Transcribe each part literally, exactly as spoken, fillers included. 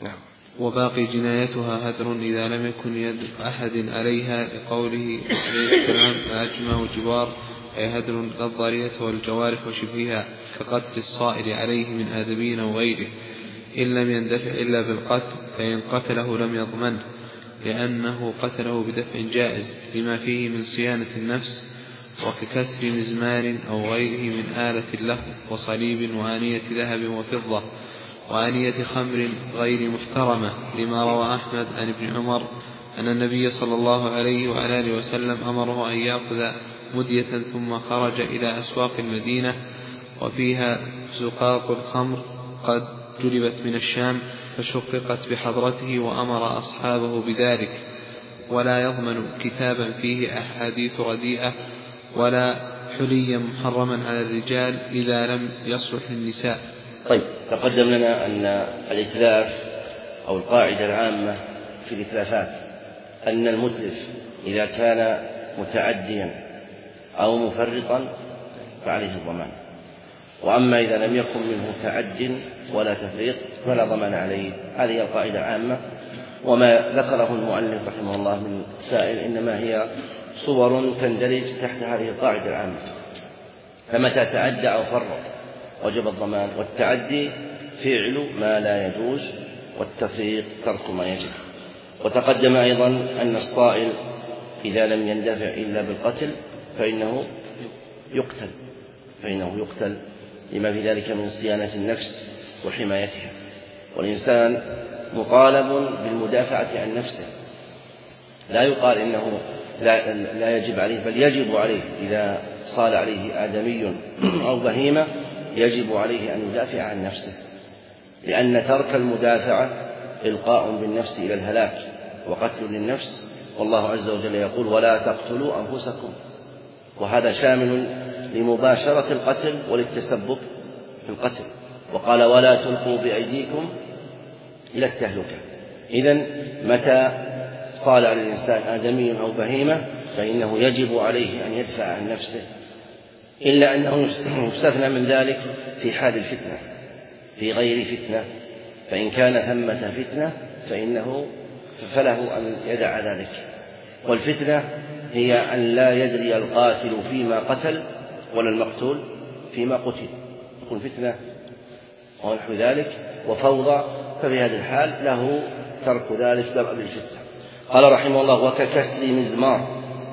نعم. وباقي جنايتها هدر إذا لم يكن يد أحد عليها، لقوله عليه السلام أجمع وجبار، أي هدر الضرية والجوارح وشبهها، كقتل الصائل عليه من آدمين وغيره، إن لم يندفع إلا بالقتل، فإن قتله لم يضمنه، لأنه قتله بدفع جائز لما فيه من صيانة النفس، وككسر مزمار أو غيره من آلة له، وصليب وآنية ذهب وفضة وآنية خمر غير محترمة، لما روى أحمد عن ابن عمر أن النبي صلى الله عليه وعلى آله وسلم أمره أن يأخذ مدية ثم خرج إلى أسواق المدينة وفيها زقاق الخمر قد جلبت من الشام فشققت بحضرته، وأمر أصحابه بذلك، ولا يضمن كتابا فيه أحاديث رديئة ولا حليا محرما على الرجال إذا لم يصلح النساء. طيب، تقدم لنا أن الإتلاف أو القاعدة العامة في الإتلافات أن المتلف إذا كان متعديا أو مفرطا فعليه الضمان، وأما إذا لم يكن منه تعد ولا تفريط فلا ضمان عليه. هذه القاعدة العامة، وما ذكره المؤلف رحمه الله من مسائل إنما هي صور تندرج تحت هذه القاعدة العامة. فمتى تعدى أو فرط وجب الضمان، والتعدي فعل ما لا يجوز، والتفريط ترك ما يجب. وتقدم أيضا أن الصائل إذا لم يندفع إلا بالقتل فإنه يقتل فإنه يقتل لما في ذلك من صيانة النفس وحمايتها، والإنسان مطالب بالمدافعة عن نفسه، لا يقال إنه لا, لا يجب عليه، بل يجب عليه إذا صال عليه آدمي أو بهيمة يجب عليه أن يدافع عن نفسه، لأن ترك المدافعة إلقاء بالنفس إلى الهلاك وقتل للنفس، والله عز وجل يقول ولا تقتلوا أنفسكم، وهذا شامل لمباشرة القتل وللتسبب في القتل، وقال ولا تلقوا بأيديكم إلى التهلكة. إذن متى صال على الإنسان آدمي أو بهيمة فإنه يجب عليه أن يدفع عن نفسه، إلا أنه يستثنى من ذلك في حال الفتنة، في غير فتنة، فإن كان ثمة فتنة فإنه فله أن يدع ذلك. والفتنة هي أن لا يدري القاتل فيما قتل ولا المقتول فيما قتل، تكون فتنة ونحو ذلك وفوضى، ففي هذه الحال له ترك ذلك درءا للفتنة. قال رحمه الله وككسر مزمار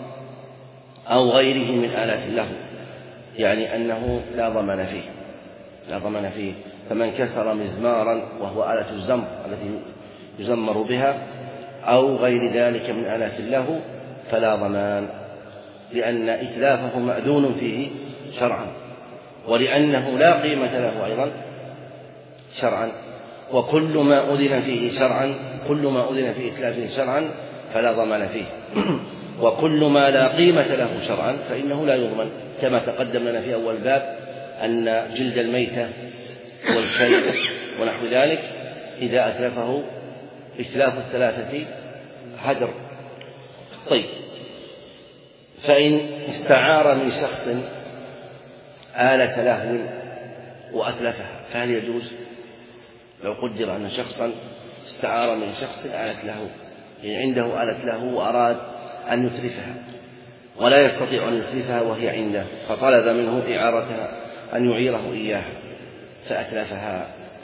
أو غيره من آلات له، يعني أنه لا ضمان فيه لا ضمان فيه فمن كسر مزمارا وهو آلة الزمر التي يزمر بها أو غير ذلك من آلات له فلا ضمان، لأن إتلافه مأذون فيه شرعا، ولأنه لا قيمة له أيضا شرعا، وكل ما أذن فيه شرعا كل ما أذن فيه إتلافه شرعا فلا ضمان فيه، وكل ما لا قيمة له شرعا فإنه لا يضمن، كما تقدم لنا في أول باب أن جلد الميتة والكلب ونحو ذلك إذا أتلفه إتلاف الثلاثة هدر. طيب، فإن استعار من شخص آلة لهو وأتلفها فهل يجوز؟ لو قدر أن شخصا استعار من شخص آلة لهو، يعني عنده آلة لهو وأراد أن يتلفها ولا يستطيع أن يتلفها وهي عنده، فطلب منه إعارتها أن يعيره إياها فأتلفها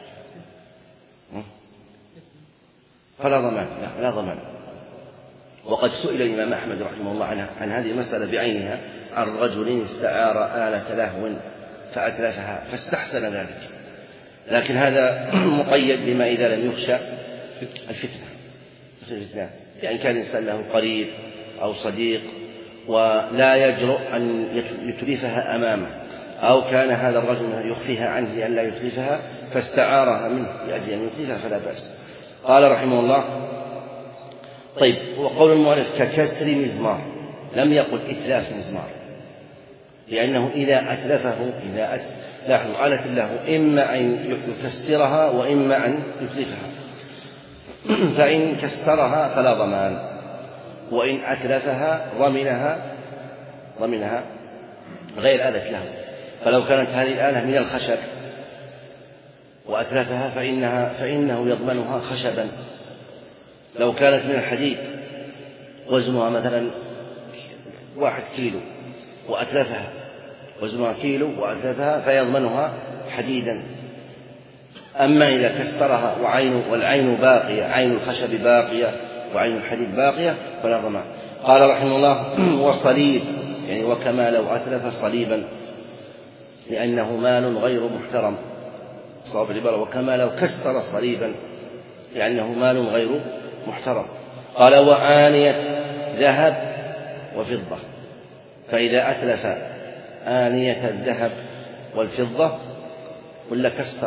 فلا ضمان لا, لا ضمان. وقد سئل الإمام أحمد رحمه الله عنها عن هذه المسألة بعينها، عن رجل استعار آلة لهو فأتلفها فاستحسن ذلك، لكن هذا مقيد بما إذا لم يخشى الفتنة، الفتنة لأن كان الإنسان له قريب أو صديق ولا يجرؤ أن يتلفها أمامه، أو كان هذا الرجل يخفيها عنه لئلا يتلفها فاستعارها منه لأجل أن يتلفها فلا بأس. قال رحمه الله طيب، وقول المؤلف ككسر مزمار، لم يقل إتلاف مزمار، لأنه إذا أتلفه إذا أتلفه آلة له إما أن يكسرها وإما أن يتلفها، فإن كسرها فلا ضمان، وإن أتلفها ضمنها ضمنها غير آلة له. فلو كانت هذه الآلة من الخشب وأتلفها فإنها فإنه يضمنها خشبا. لو كانت من الحديد وزنها مثلا واحد كيلو وأتلفها وزنها كيلو وأتلفها فيضمنها حديدا. أما إذا كسرها وعين والعين باقية، عين الخشب باقية وعين الحديد باقية فلا ضمان. قال رحمه الله: وصليب، يعني وكما لو أتلف صليبا، لأنه مال غير محترم. صواب العبارة وكما لو كسر صليبا، لأنه مال غير محترم. قال: وآنية ذهب وفضة. فإذا أتلف آنية الذهب والفضة ولا كسر،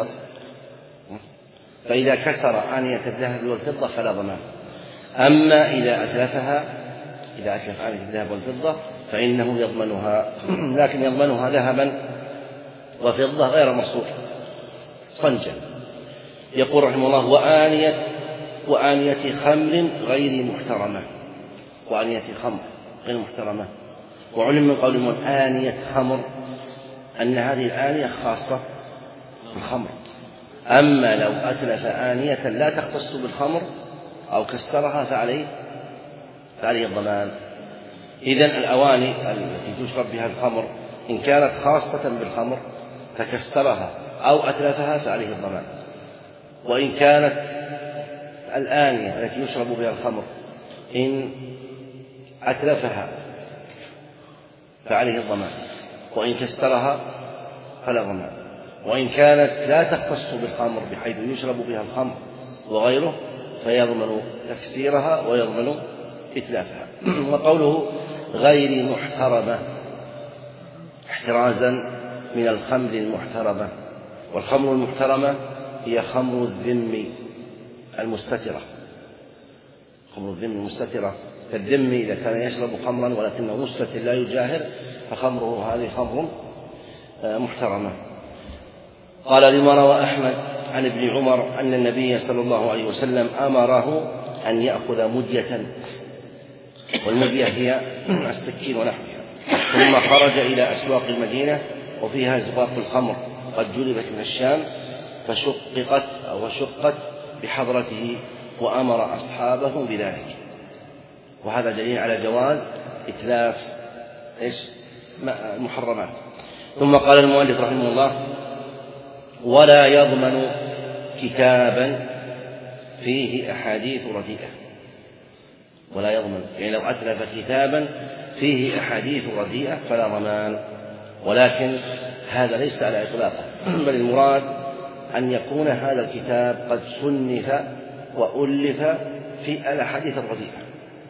فإذا كسر آنية الذهب والفضة فلا ضمان. أما إذا أتلفها إذا أتلف آنية الذهب والفضة فإنه يضمنها، لكن يضمنها ذهبا وفضة غير مصروف صنجا. يقول رحمه الله: وآنية وآنية خمر غير محترمة. وآنية خمر غير محترمة. وعلم من قول من آنية خمر أن هذه الآنية خاصة بالخمر. أما لو أتلف آنية لا تختص بالخمر أو كسرها فعليه فعليه الضمان. إذن الأواني التي تشرب بها الخمر إن كانت خاصة بالخمر فكسرها أو أتلفها فعليه الضمان. وإن كانت الآنية التي يشرب بها الخمر إن أتلفها فعليه الضمان، وإن كسرها فلا ضمان. وإن كانت لا تختص بالخمر بحيث يشرب بها الخمر وغيره فيضمن تكسيرها ويضمن إتلافها. وقوله غير محترمة احترازا من الخمر المحترمة. والخمر المحترمة هي خمر الذم المستترة. خمر الذم المستترة كالذم إذا كان يشرب خمرا ولكنه مستتر لا يجاهر فخمره هذه خمر محترمة. قال: لما روى أحمد عن ابن عمر أن النبي صلى الله عليه وسلم أمره أن يأخذ مدية، والمدية هي السكين ونحوها، ثم خرج إلى أسواق المدينة وفيها زباق الخمر قد جلبت من الشام فشققت أو شقت بحضرته وأمر أصحابه بذلك. وهذا دليل على جواز إتلاف إيش المحرمات. ثم قال المؤلف رحمه الله: ولا يضمن كتابا فيه أحاديث رديئة. ولا يضمن يعني لو أتلف كتابا فيه أحاديث رديئة فلا ضمان. ولكن هذا ليس على إطلاقه، بل المراد أن يكون هذا الكتاب قد صنف وألف في الأحاديث الرديئة.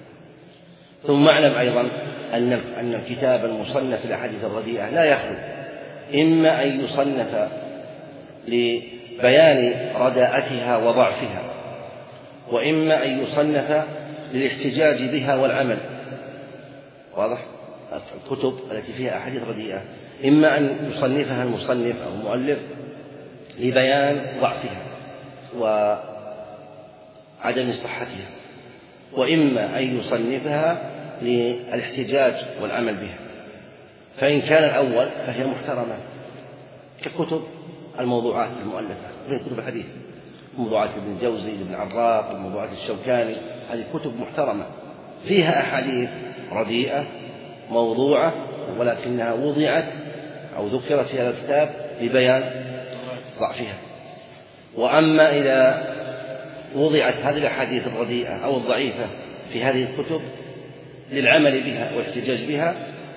ثم اعلم أيضا أن أن الكتاب المصنف في الأحاديث الرديئة لا يخلو إما أن يصنف لبيان رداءتها وضعفها، وإما أن يصنف للاحتجاج بها والعمل. واضح؟ الكتب التي فيها أحاديث رديئة إما أن يصنفها المصنف أو المؤلف لبيان ضعفها وعدم صحتها، وإما أن يصنفها للاحتجاج والعمل بها. فإن كان الأول فهي محترمة ككتب الموضوعات المؤلفة من كتب الحديث، موضوعات ابن الجوزي، ابن عراق، الموضوعات الشوكاني، هذه كتب محترمة فيها أحاديث رديئة موضوعة ولكنها وضعت أو ذكرت في هذا الكتاب لبيان ضعفها. وأما إذا وضعت هذه الأحاديث الرديئة أو الضعيفة في هذه الكتب للعمل بها والاحتجاج بها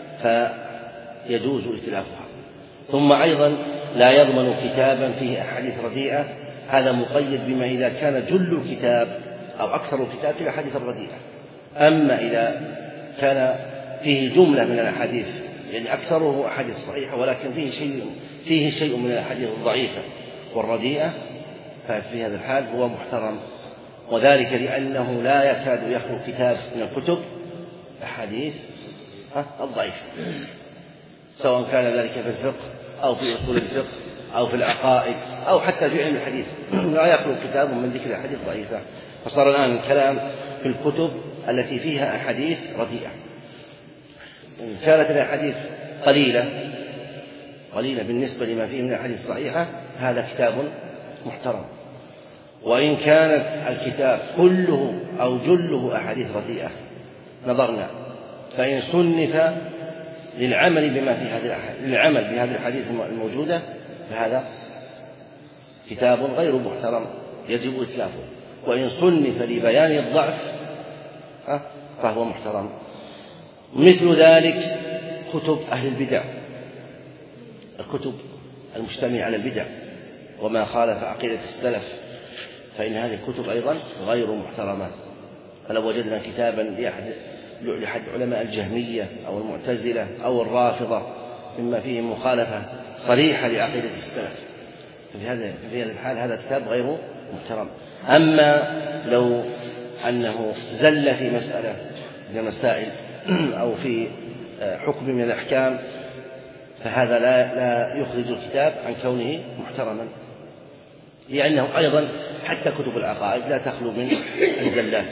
فيجوز إتلافها. ثم أيضا لا يضمن كتابا فيه أحاديث رديئة، هذا مقيد بما إذا كان جل الكتاب أو أكثر الكتاب في الأحاديث الرديئة. أما إذا كان فيه جملة من الأحاديث يعني أكثره أحاديث صحيحة ولكن فيه شيء فيه شيء من الأحاديث الضعيفة والرديئة ففي هذا الحال هو محترم. وذلك لأنه لا يكاد يخلو كتاب من الكتب أحاديث الضعيفة، سواء كان ذلك في الفقه أو في أصول الفقه أو في العقائد أو حتى في علم الحديث، لا يخلو كتاب من ذكر أحاديث ضعيفة. فصار الآن الكلام في الكتب التي فيها أحاديث رديئة. كانت الأحاديث قليلة قليلة بالنسبة لما فيه من الأحاديث الصحيحة، هذا كتاب محترم. وإن كانت الكتاب كله أو جله أحاديث رديئة نظرنا، فإن صنف للعمل بما في هذه الأحاديث للعمل بهذه الأحاديث الموجودة فهذا كتاب غير محترم يجب إتلافه. وإن صنف لبيان الضعف فهو محترم. مثل ذلك كتب أهل البدع، الكتب المجتمعة على البدع وما خالف عقيدة السلف، فإن هذه الكتب أيضا غير محترمة. فلو وجدنا كتابا لأحد لأحد علماء الجهمية أو المعتزلة أو الرافضة مما فيه مخالفة صريحة لعقيدة السلف، ففي هذا في هذا الحال هذا الكتاب غير محترم. أما لو أنه زل في مسألة من المسائل أو في حكم من الأحكام فهذا لا لا يخرج الكتاب عن كونه محترما، لأنه أيضا حتى كتب العقائد لا تخلو من الزلات.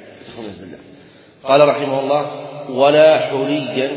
قال رحمه الله: ولا حليا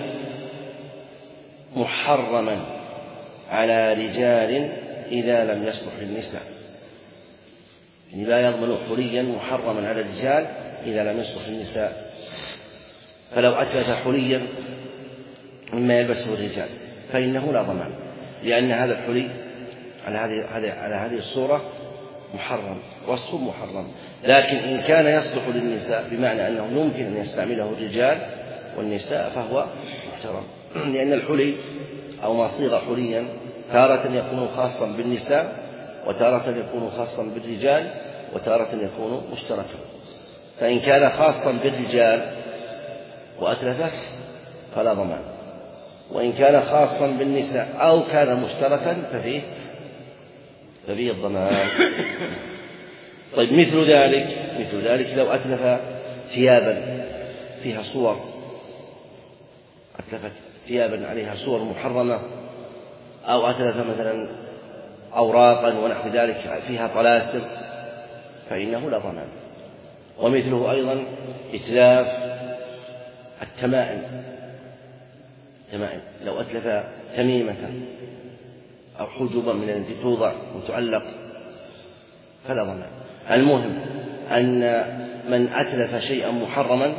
محرما على رجال إذا لم يصلح للنساء، يعني لا يضمن حليا محرما على الرجال إذا لم يصلح للنساء. فلو أتلف حليا مما يلبسه الرجال فإنه لا ضمان، لأن هذا الحلي على هذه على هذه الصورة محرم، وصف محرم. لكن إن كان يصلح للنساء بمعنى أنه يمكن أن يستعمله الرجال والنساء فهو محترم، لأن الحلي أو ما صيغ حليا تارة يكون خاصا بالنساء وتارة يكون خاصا بالرجال وتارة يكون مشتركا. فإن كان خاصا بالرجال وأتلفت فلا ضمان، وإن كان خاصا بالنساء أو كان مشتركا ففيه ففيه الضمان. طيب مثل ذلك مثل ذلك لو أتلف ثيابا فيها صور، أتلفت ثيابا عليها صور محرمة، أو أتلف مثلا أوراقا ونحو ذلك فيها طلاسم فإنه لا ضمان. ومثله أيضا إتلاف التمائم، تمائم لو أتلف تميمة أو حجبا من التي توضع وتعلق فلا ضمان. المهم أن من أتلف شيئا محرما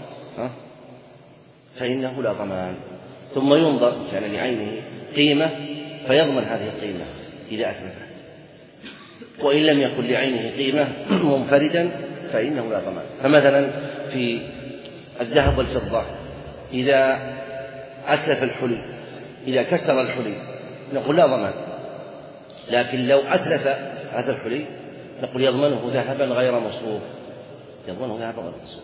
فإنه لا ضمان. ثم ينظر كان لعينه قيمة فيضمن هذه القيمة إذا أتلفه، وإن لم يكن لعينه قيمة منفردا فإنه لا ضمان. فمثلا في الذهب والفضة إذا أتلف الحلي، إذا كسر الحلي نقول لا ضمان، لكن لو أتلف هذا الحلي نقول يضمنه ذهبا غير مصروف، يضمنه ذهبا غير مصروف.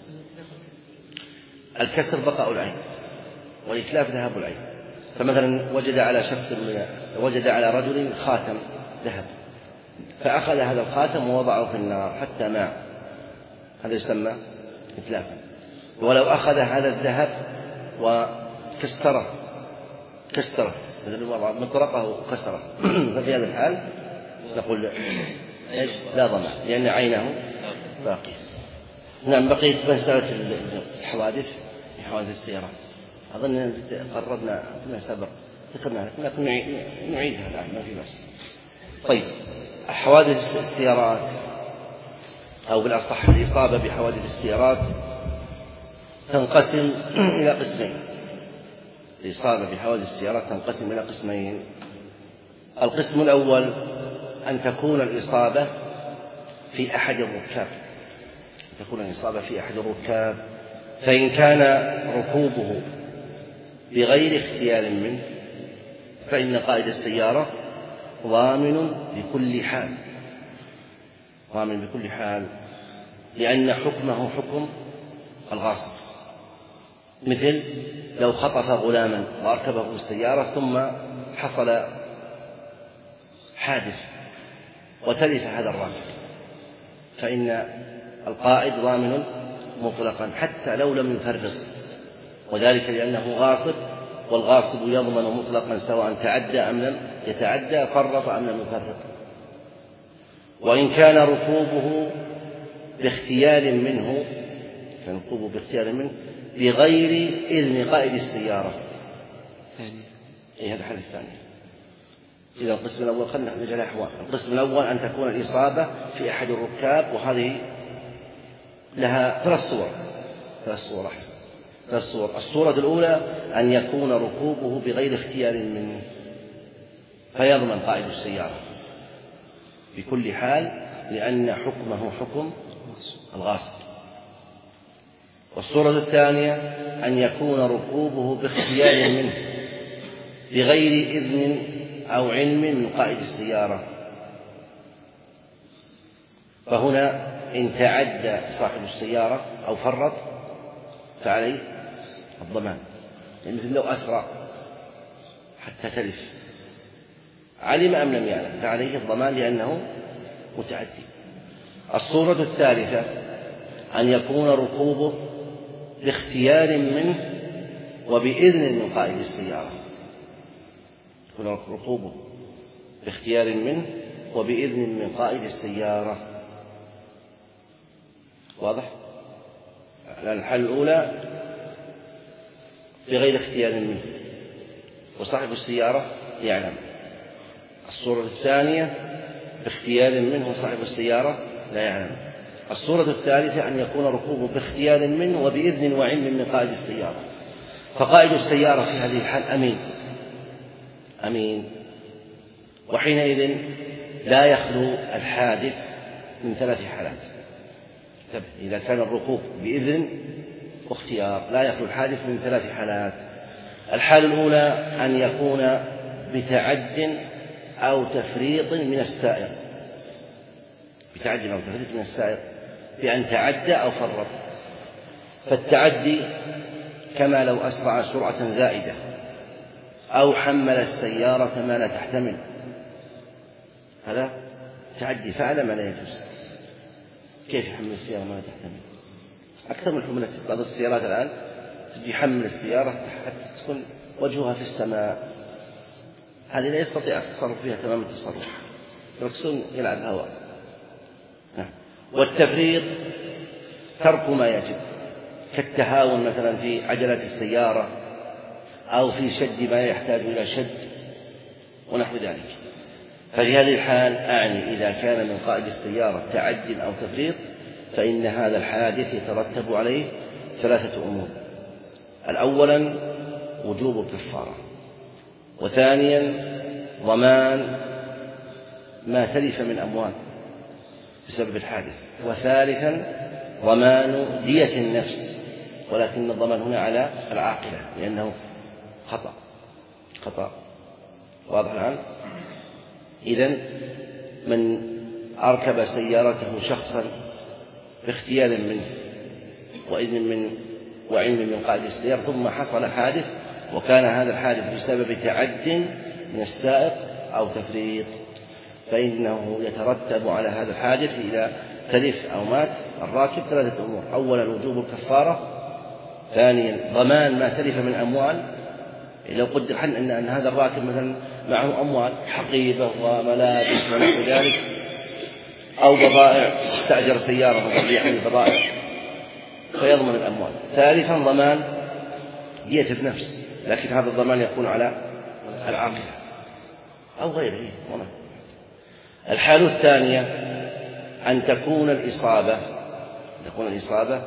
الكسر بقاء العين والإتلاف ذهب العين. فمثلا وجد على شخص من وجد على رجل خاتم ذهب فأخذ هذا الخاتم ووضعه في النار حتى ماع، هذا يسمى إتلافا. ولو أخذ هذا الذهب وكسره كسره مثلا مطرقه وكسره ففي هذا الحال نقول إيش؟ لا ضمان، لأن عينه باقية. نعم. بقيت مسألة الحوادث، حوادث السيارات أظن قررنا فيما سبق ذكرنا، لكن نعيدها الآن ما في بس. طيب حوادث السيارات أو بالأصح الإصابة بحوادث السيارات تنقسم إلى قسمين. الإصابة بحوادث السيارات تنقسم إلى قسمين. القسم الأول أن تكون الإصابة في أحد الركاب، تكون الإصابة في أحد الركاب، فإن كان ركوبه بغير اختيار منه فإن قائد السيارة ضامن بكل حال، ضامن بكل حال، لأن حكمه حكم الغاصب. مثل لو خطف غلاما وأركبه في السيارة ثم حصل حادث وتلف هذا الراكب فإن القائد ضامن مطلقا حتى لو لم يفرط، وذلك لأنه غاصب، والغاصب يضمن مطلقا سواء تعدى أم لم يتعدى، فرط أم لم يفرط. وإن كان ركوبه باختيار منه كان ركوبه باختيار منه بغير إذن قائد السيارة، إيه هذا الحالة الثانية. إذا القسم الأول خلنا نجعل أحوال. القسم الأول أن تكون الإصابة في أحد الركاب، وهذه لها ثلاث صور ثلاث صور أحسن ثلاث صور. الصورة الأولى أن يكون ركوبه بغير اختيار منه، فيضمن قائد السيارة بكل حال، لأن حكمه حكم الغاصب. والصورة الثانية أن يكون ركوبه باختيار منه بغير إذن أو علم من قائد السيارة، فهنا إن تعدى صاحب السيارة أو فرط فعليه الضمان، يعني مثل لو أسرع حتى تلف علم أم لم يعلم فعليه الضمان لأنه متعدي. الصورة الثالثة أن يكون ركوبه باختيار منه وبإذن من قائد السيارة، يكون ركوبه باختيار منه وبإذن من قائد السيارة. واضح؟ لأن الحالة الأولى بغير اختيار منه وصاحب السيارة يعلم. الصورة الثانية باختيار منه وصاحب السيارة لا يعلم. الصورة الثالثة أن يكون ركوبه باختيار منه وبإذن وعلم من قائد السيارة، فقائد السيارة في هذه الحال أمين أمين وحينئذ لا يخلو الحادث من ثلاث حالات. إذا كان الركوب بإذن واختيار لا يخلو الحادث من ثلاث حالات. الحالة الأولى أن يكون بتعد أو تفريط من السائق، بتعد أو تفريط من السائق بأن تعدى أو فرط. فالتعدي كما لو أسرع سرعة زائدة أو حمل السيارة ما لا تحتمل، هذا تعدي فعل ما لا يجوز. كيف يحمل السيارة ما لا تحتمل؟ أكثر من حملة بعض السيارات الآن تجي يحمل السيارة حتى تكون وجهها في السماء، هذه لا يستطيع التصرف فيها تمام التصرف، يركسون يلعب هواء. والتفريط ترك ما يجب، كالتهاون مثلا في عجلة السيارة أو في شد ما يحتاج إلى شد ونحو ذلك. ففي هذه الحال أعني إذا كان من قائد السيارة تعد أو تفريط فإن هذا الحادث يترتب عليه ثلاثة أمور: الأولا وجوب الكفارة، وثانيا ضمان ما تلف من أموال بسبب الحادث، وثالثا ضمان دية النفس، ولكن الضمان هنا على العاقلة لأنه خطأ خطأ واضح الآن؟ إذن من أركب سيارته شخصا باختيار منه وإذن من وعلم من قائد السيارة ثم حصل حادث وكان هذا الحادث بسبب تعد من السائق أو تفريط، فإنه يترتب على هذا الحادث إذا تلف أو مات الراكب ثلاثة أمور: أولا وجوب الكفارة، ثانيا ضمان ما تلف من أموال، لو قدر حن أن, أن هذا الراكب مثلا معه أموال حقيبة وملابس ونحو ذلك أو بضائع، استأجر سيارة مثلا يحمل بضائع فيضمن الأموال. ثالثا ضمان دية النفس، لكن هذا الضمان يكون على العاقلة أو غيره. الحالة الثانية أن تكون الإصابة تكون الإصابة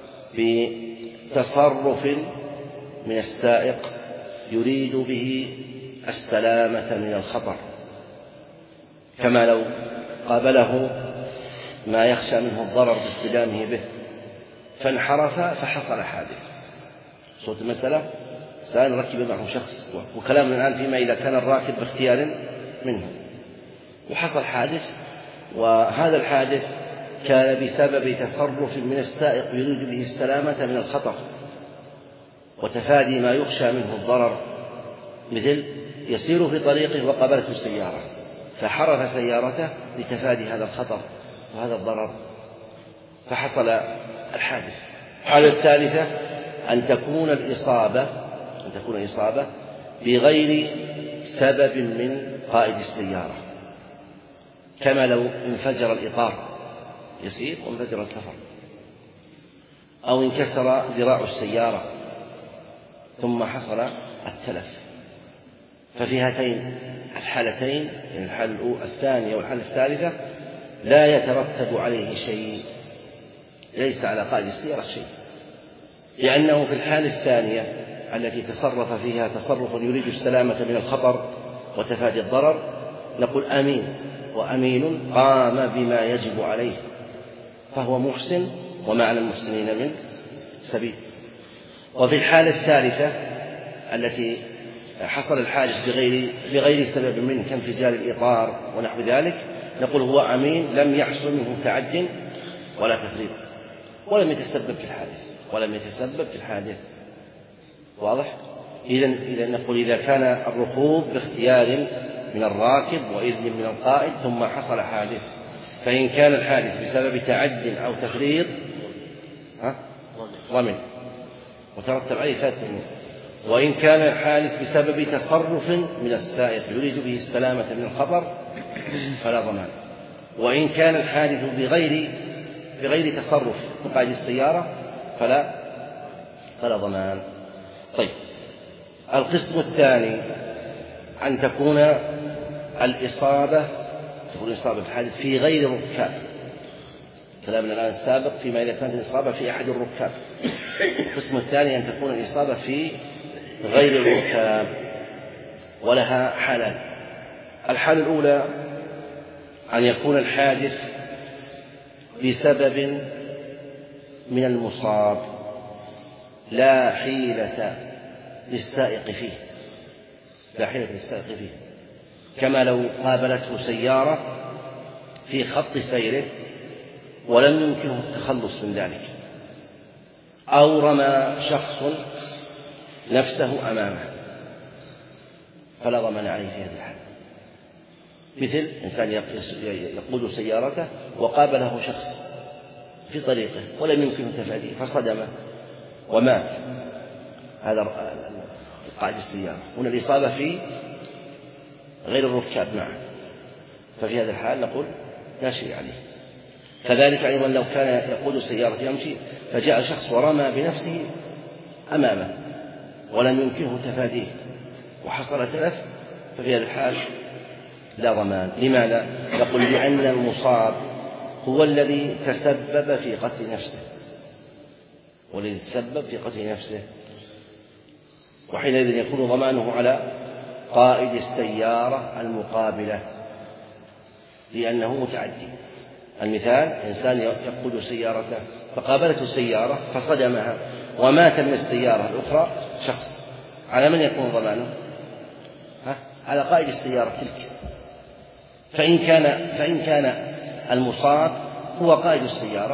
بتصرف من السائق يريد به السلامة من الخطر، كما لو قابله ما يخشى منه الضرر باصطدامه به فانحرف فحصل حادث. صوت المسألة الآن ركب معه شخص، وكلامنا الآن فيما إذا كان الراكب باختيار منه وحصل حادث، وهذا الحادث كان بسبب تصرف من السائق يريد به السلامة من الخطر وتفادي ما يخشى منه الضرر، مثل يسير في طريقه وقابلته السيارة فحرف سيارته لتفادي هذا الخطر وهذا الضرر فحصل الحادث. الحالة الثالثة أن تكون الإصابة أن تكون الإصابة بغير سبب من قائد السيارة، كما لو انفجر الإطار يسير وانفجر الكفر، أو انكسر ذراع السيارة ثم حصل التلف. ففي هاتين الحالتين، يعني الحالة الثانية والحالة الثالثة، لا يترتب عليه شيء، ليس على قائد السيارة شيء، لأنه في الحالة الثانية التي تصرف فيها تصرفا يريد السلامة من الخطر وتفادي الضرر نقول أمين، وأمين قام بما يجب عليه فهو محسن، ومعنى المحسنين من سبيل. وفي الحالة الثالثة التي حصل الحادث بغير, بغير سبب منه كانفجار الإطار ونحو ذلك نقول هو أمين لم يحصل منه تعد ولا تفريط ولم يتسبب في الحادث ولم يتسبب في الحادث. واضح؟ إذن إذا نقول إذا كان الركوب باختيار من الراكب وإذن من القائد ثم حصل حادث، فإن كان الحادث بسبب تعد أو تفريط ضمن وترتب عليه ثلاث منه، وإن كان الحادث بسبب تصرف من السائق يريد به السلامة من الخطر فلا ضمان، وإن كان الحادث بغير بغير تصرف من قائد السيارة فلا فلا ضمان. طيب، القسم الثاني أن تكون الإصابة تكون الإصابة في الحادث في غير الركاب. كلامنا الآن السابق فيما إذا كانت الإصابة في أحد الركاب. القسم الثاني أن تكون الإصابة في غير الركاب، ولها حالان. الحالة الأولى أن يكون الحادث بسبب من المصاب لا حيلة للسائق فيه لا حيلة للسائق فيه كما لو قابلته سيارة في خط سيره ولم يمكنه التخلص من ذلك، أو رمى شخص نفسه أمامه فلا ضمان عليه في هذه الحالة. مثل إنسان يقود سيارته وقابله شخص في طريقه ولم يمكنه تفاديه فصدمه ومات، هذا قائد السيارة. هنا الإصابة في غير الركاب معه، ففي هذا الحال نقول لا شيء عليه. كذلك أيضا لو كان يقود السيارة يمشي فجاء شخص ورمى بنفسه أمامه ولم يمكنه تفاديه وحصل تلف، ففي هذا الحال لا ضمان. لماذا؟ نقول لأن المصاب هو الذي تسبب في قتل نفسه والذي تسبب في قتل نفسه، وحينئذ يكون ضمانه على قائد السيارة المقابلة لأنه متعدي. المثال إنسان يقود سيارته فقابلته السيارة فصدمها ومات من السيارة الأخرى شخص، على من يكون ضمانه؟ ها؟ على قائد السيارة تلك. فإن كان فإن كان المصاب هو قائد السيارة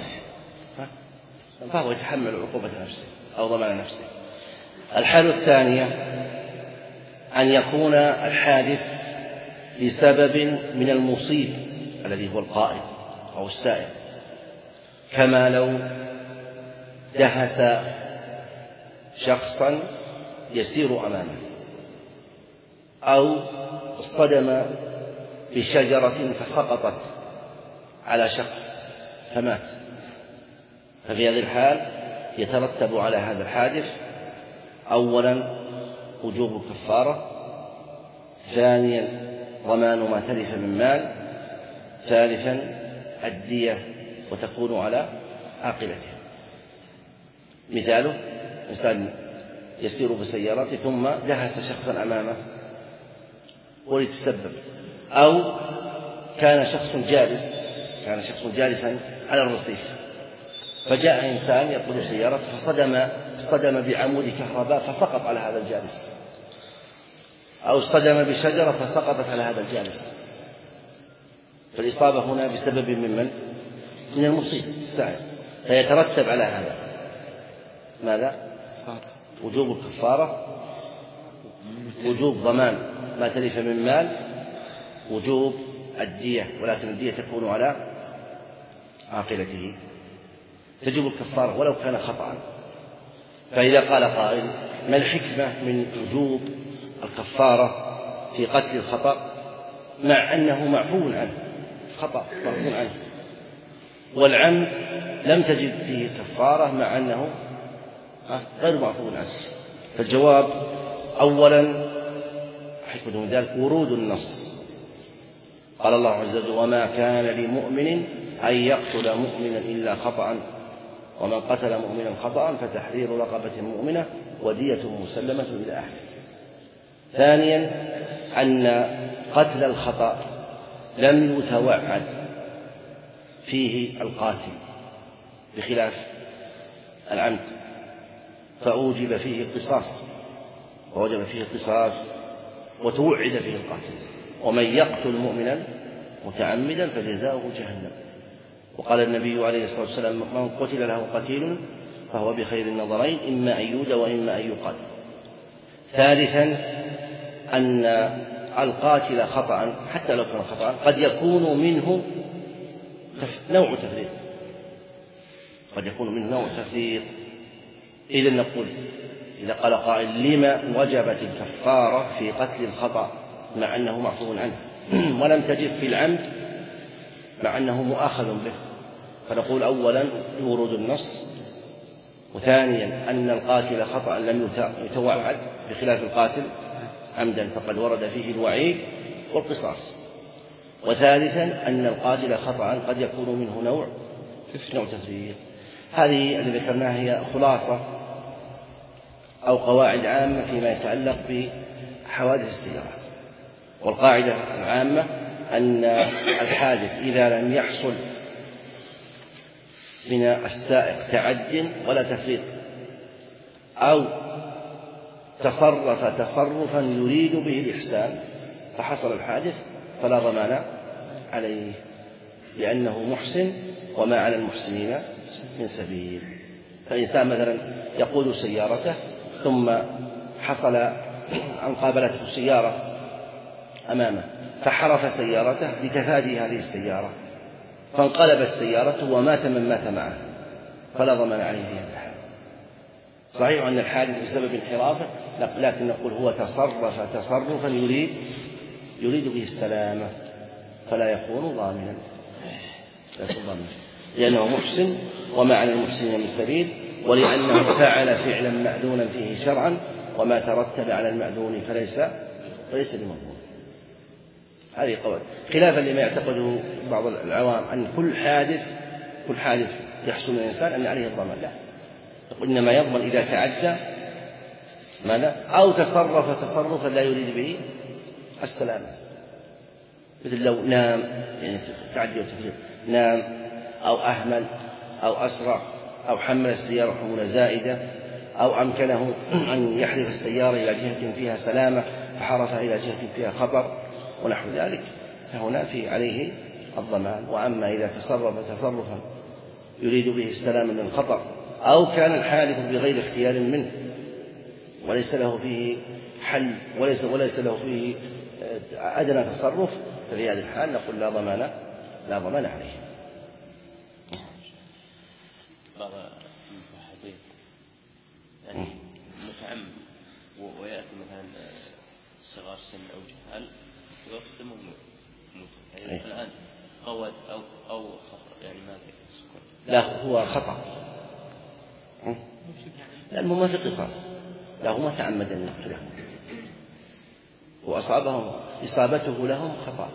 فهو يتحمل عقوبة نفسه أو ضمان نفسه. الحالة الثانية أن يكون الحادث بسبب من المصيب الذي هو القائد أو السائق، كما لو دهس شخصا يسير أمامه أو اصطدم بشجرة فسقطت على شخص فمات، ففي هذه الحال يترتب على هذا الحادث أولا وجوب الكفارة، ثانيا ضمان ما تلف من مال، ثالثا الدية وتكون على عاقلته. مثاله إنسان يسير بسيارته ثم دهس شخصا أمامه وليتسبب، أو كان شخص جالس كان شخص جالسا على الرصيف فجاء إنسان يقود سيارته فصدم اصطدم بعمود كهرباء فسقط على هذا الجالس، أو اصطدم بشجرة فسقطت على هذا الجالس، فالإصابة هنا بسبب من من؟ من المصيب السائق، فيترتب على هذا ماذا؟ وجوب الكفارة، وجوب ضمان ما تلف من مال، وجوب الدية، ولكن الدية تكون على عاقلته. تجب الكفارة ولو كان خطأ. فإذا قال قائل ما الحكمة من وجوب الكفارة في قتل الخطأ مع أنه معفو عنه؟ خطأ معفو عنه، والعمد لم تجد فيه كفارة مع أنه غير معفو عنه. فالجواب أولا وحكمة من ذلك ورود النص. قال الله عز وجل: وما كان لمؤمن أن يقتل مؤمنا إلا خطأ ومن قتل مؤمنا خطأ فتحرير رقبة مؤمنة ودية مسلمة إلى أهله. ثانيا أن قتل الخطأ لم يتوعد فيه القاتل بخلاف العمد، فأوجب فيه القصاص ووجب فيه القصاص وتوعد فيه القاتل. ومن يقتل مؤمنا متعمدا فجزاؤه جهنم. وقال النبي عليه الصلاة والسلام: من قتل له قتيل فهو بخير النظرين، إما أن يودى وإما أن يقاتل. ثالثا أن القاتل خطأ حتى لو كان خطأ قد يكون منه نوع تفريط، قد يكون منه نوع تفريط. إذا نقول إذا قال قائل: لما وجبت الكفارة في قتل الخطأ مع أنه معفو عنه ولم تجب في العمد مع أنه مؤاخذ به؟ فنقول: أولا ورود النص، وثانيا أن القاتل خطأ لم يتوعد بخلاف القاتل عمدا فقد ورد فيه الوعيد والقصاص، وثالثا أن القاتل خطأ قد يكون منه نوع نوع تفريط. هذه التي ذكرناها هي خلاصة أو قواعد عامة فيما يتعلق بحوادث السيارة. والقاعدة العامة أن الحادث إذا لم يحصل من السائق تعد ولا تفريط أو تصرف تصرفا يريد به الإحسان فحصل الحادث فلا ضمان عليه، لأنه محسن وما على المحسنين من سبيل. فإنسان مثلا يقود سيارته ثم حصل أن قابلته سيارة أمامه فحرف سيارته لتفادي هذه السيارة فانقلبت سيارته ومات من مات معه فلا ضمان عليه في هذا الحال. صحيح أن الحادث بسبب انحرافه، لكن نقول هو تصرف تصرفا يريد يريد به السلامة فلا يكون ضامنا، لا يكون ضامنا لأنه محسن وما على المحسنين من سبيل، ولأنه فعل فعلا مأذونا فيه شرعا وما ترتب على المأذون فليس فليس بمضمون. هذه قول خلافا لما يعتقده بعض العوام أن كل حادث كل حادث يحصل من الإنسان أن عليه الضمان. لا، إنما يضمن إذا تعدى ماذا أو تصرف تصرفا لا يريد به السلامة، مثل لو نام يعني تعدي وتفريط، نام أو أهمل أو أسرع أو حمل السيارة حمولة زائدة أو أمكنه أن يحرف السيارة إلى جهة فيها سلامة فحرفها إلى جهة فيها خطر ونحو ذلك، فهنا في عليه الضمان. وأما إذا تصرف تصرفا يريد به السلام من الخطر أو كان الحادث بغير اختيار منه وليس له فيه حل وليس وليس له فيه أدنى تصرف، ففي هذه الحال نقول لا ضمان لا ضمان عليه. بعض الموحدين يعني متعمد ويأتي مثلا صغار سن أو جهال ويصدم ويموت يعني الآن قوت أو أو خطأ يعني ماذا يكون؟ لا هو خطأ، لأنه ما في قصاص، لا هو ما تعمد أن يقتلهم وأصابهم إصابته لهم خطأ.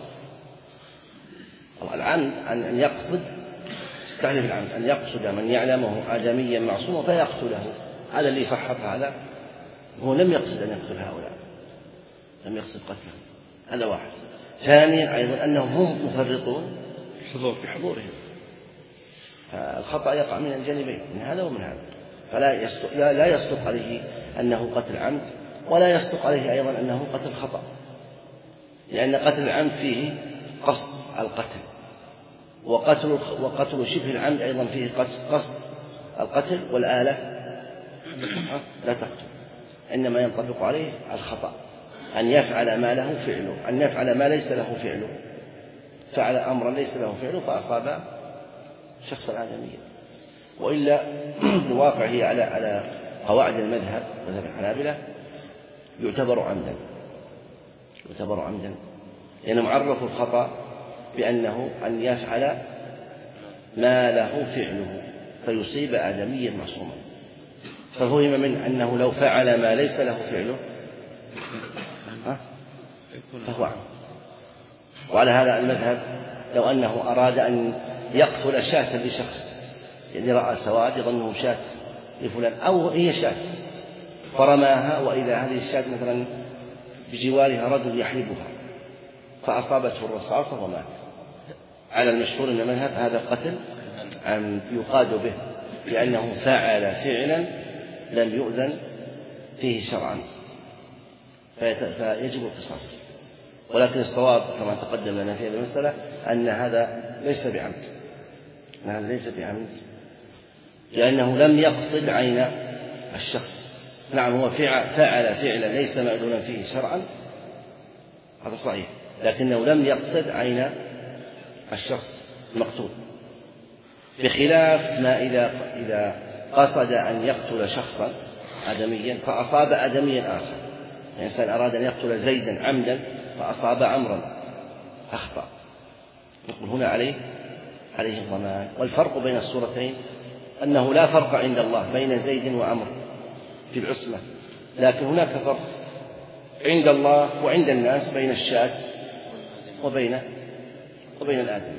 العمد أن يقصد تعرف العمد أن يقصد من يعلمه آدميا معصوما فيقتله، هذا اللي فحط هذا هو لم يقصد أن يقتل هؤلاء، لم يقصد قتلهم، هذا واحد. ثانيا أيضا أنهم هم مفرطون بحضورهم، فالخطأ يقع من الجانبين من هذا ومن هذا، فلا يصدق لا يصدق عليه أنه قتل عمد ولا يصدق عليه أيضا أنه قتل خطأ، لأن قتل العمد فيه قصد القتل، وقتل وقتل شبه العمد أيضا فيه قصد القتل، والآلة لا تقتل، إنما ينطبق عليه الخطأ، أن يفعل ما له فعله، أن يفعل ما ليس له فعله، فعل أمرا ليس له فعله فأصاب شخصا آدميا. وإلا الواقع هي على على قواعد المذهب مذهب الحنابلة يعتبر عمدا يعتبر عمدا لأنه معرف الخطأ بأنه أن يفعل ما له فعله فيصيب آدميا معصوما، ففهم من أنه لو فعل ما ليس له فعله فهو عام. وعلى هذا المذهب لو أنه أراد أن يقتل شاة لشخص، يعني رأى سواد يظنه شاة لفلان أو هي شاة فرماها، وإذا هذه الشاة مثلا بجوارها رجل يحلبها فأصابته الرصاصة ومات، على المشهور من المذهب هذا قتل عن يقاد به، لأنه فعل فعلا لم يؤذن فيه شرعا فيجب القصاص. ولكن الصواب كما تقدم لنا في هذه المسألة أن هذا ليس بعمد، أن هذا ليس بعمد لأنه لم يقصد عين الشخص. نعم هو فعل فعلا ليس مأذونا فيه شرعا، هذا صحيح، لكنه لم يقصد عين الشخص المقتول، بخلاف ما إذا إذا قصد أن يقتل شخصا آدميا فأصاب آدميا آخر. الإنسان أراد أن يقتل زيدا عمدا فأصاب عمرا أخطأ، نقول هنا عليه عليه الضمان. والفرق بين الصورتين أنه لا فرق عند الله بين زيد وعمر في العصمة، لكن هناك فرق عند الله وعند الناس بين الشاة وبين وبين الآدمي.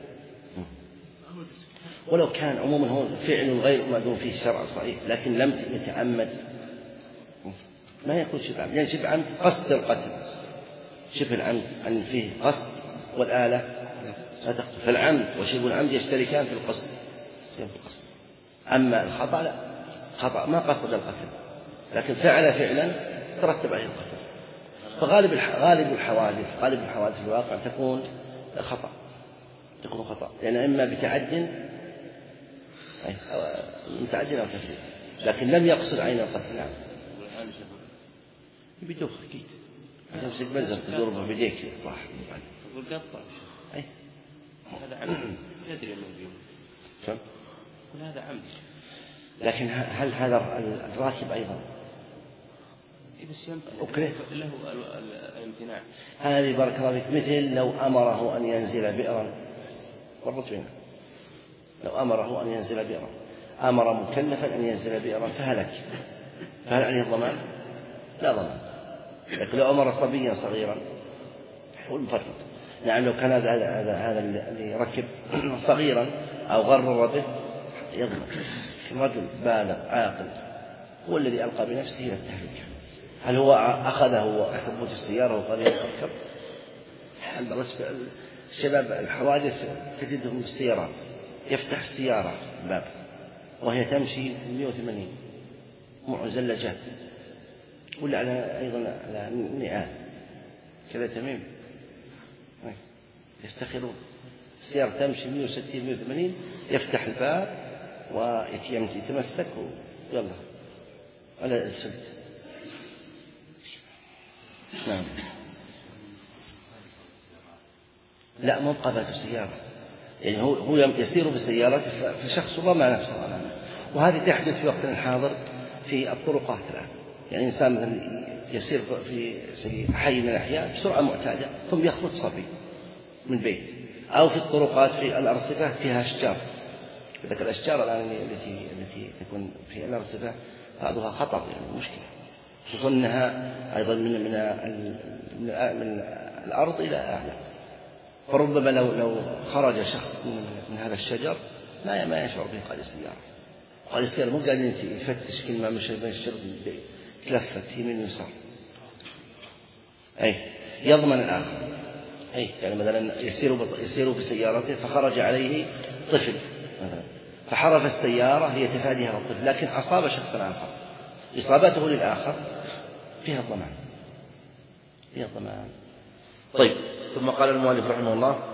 ولو كان عموما هو فعل غير مأذون فيه شرع صحيح، لكن لم يتعمد ما يكون شبه عمد، يعني شبه عمد قصد القتل، شبه العمد أن فيه قصد والآلة لا تقتل، فالعمد وشبه العمد يشتركان في القصد في القصد. أما الخطأ لا، خطأ ما قصد القتل لكن فعل فعلا ترتب عليه القتل. فغالب غالب الحوادث غالب الحوادث في الواقع تكون خطأ تكون خطأ لأن يعني إما بتعد متعد أو تفريط، لكن لم يقصد عين القتل. نعم بدوخ أكيد تمسك بزر تضربه بيديك راح يقول قطع أي هذا عمد يدري أنه بيوم كم يقول هذا عمد. لكن هل هذا الراكب أيضا إذا سيمت أوكي له الامتناع؟ هذه بارك الله فيك مثل لو أمره أن ينزل بئرا، مرت بنا لو أمره أن ينزل بئرا، أمر مكلفا أن ينزل بئرا فهلك، فهل عليه الضمان؟ لا ضمان. لكن لو أمر صبيا صغيرا هو المفرط. نعم لو كان هذا هذا هذا اللي ركب صغيرا أو غرر به يضمن. رجل بالغ عاقل هو الذي ألقى بنفسه إلى التهلكة، هل هو أخذه وكبوت السيارة وقال يركب؟ الشباب الحوادث تجدهم بالسيارات، يفتح السيارة الباب وهي تمشي مئة وثمانين معزلجات، ولا على أيضا على نعال كذا تميم يفتخرون. السيارة تمشي مئة وستين مئة وثمانين يفتح الباب ويتمسك ويلا على السد. نعم لا مو قابلة سيارة، يعني هو هو يسير بسيارته فشخص رمى نفسه أمامه، وهذه تحدث في وقتنا الحاضر في الطرقات الآن. يعني إنسان مثلا يسير في حي من الأحياء بسرعة معتادة ثم يخطف صبي من بيت، أو في الطرقات في الأرصفة فيها أشجار، لك الأشجار الآن التي التي تكون في الأرصفة بعضها خطر يعني مشكلة، خصوصا أنها أيضا من من من الأرض إلى أعلى، فربما لو لو خرج شخص من, من هذا الشجر ما ما يشعر به قائد السيارة. قائد السيارة مو قاعد يفتش كل ما مشى بين الشرط تلفت يمين ويسار، أي يضمن الآخر. أي يعني مثلا يسير يسير بسيارته فخرج عليه طفل مثلا فحرف السيارة ليتفادى هذا الطفل، لكن أصاب شخصا آخر، إصابته للآخر فيها الضمان فيها الضمان. طيب ثم قال المؤلف رحمه الله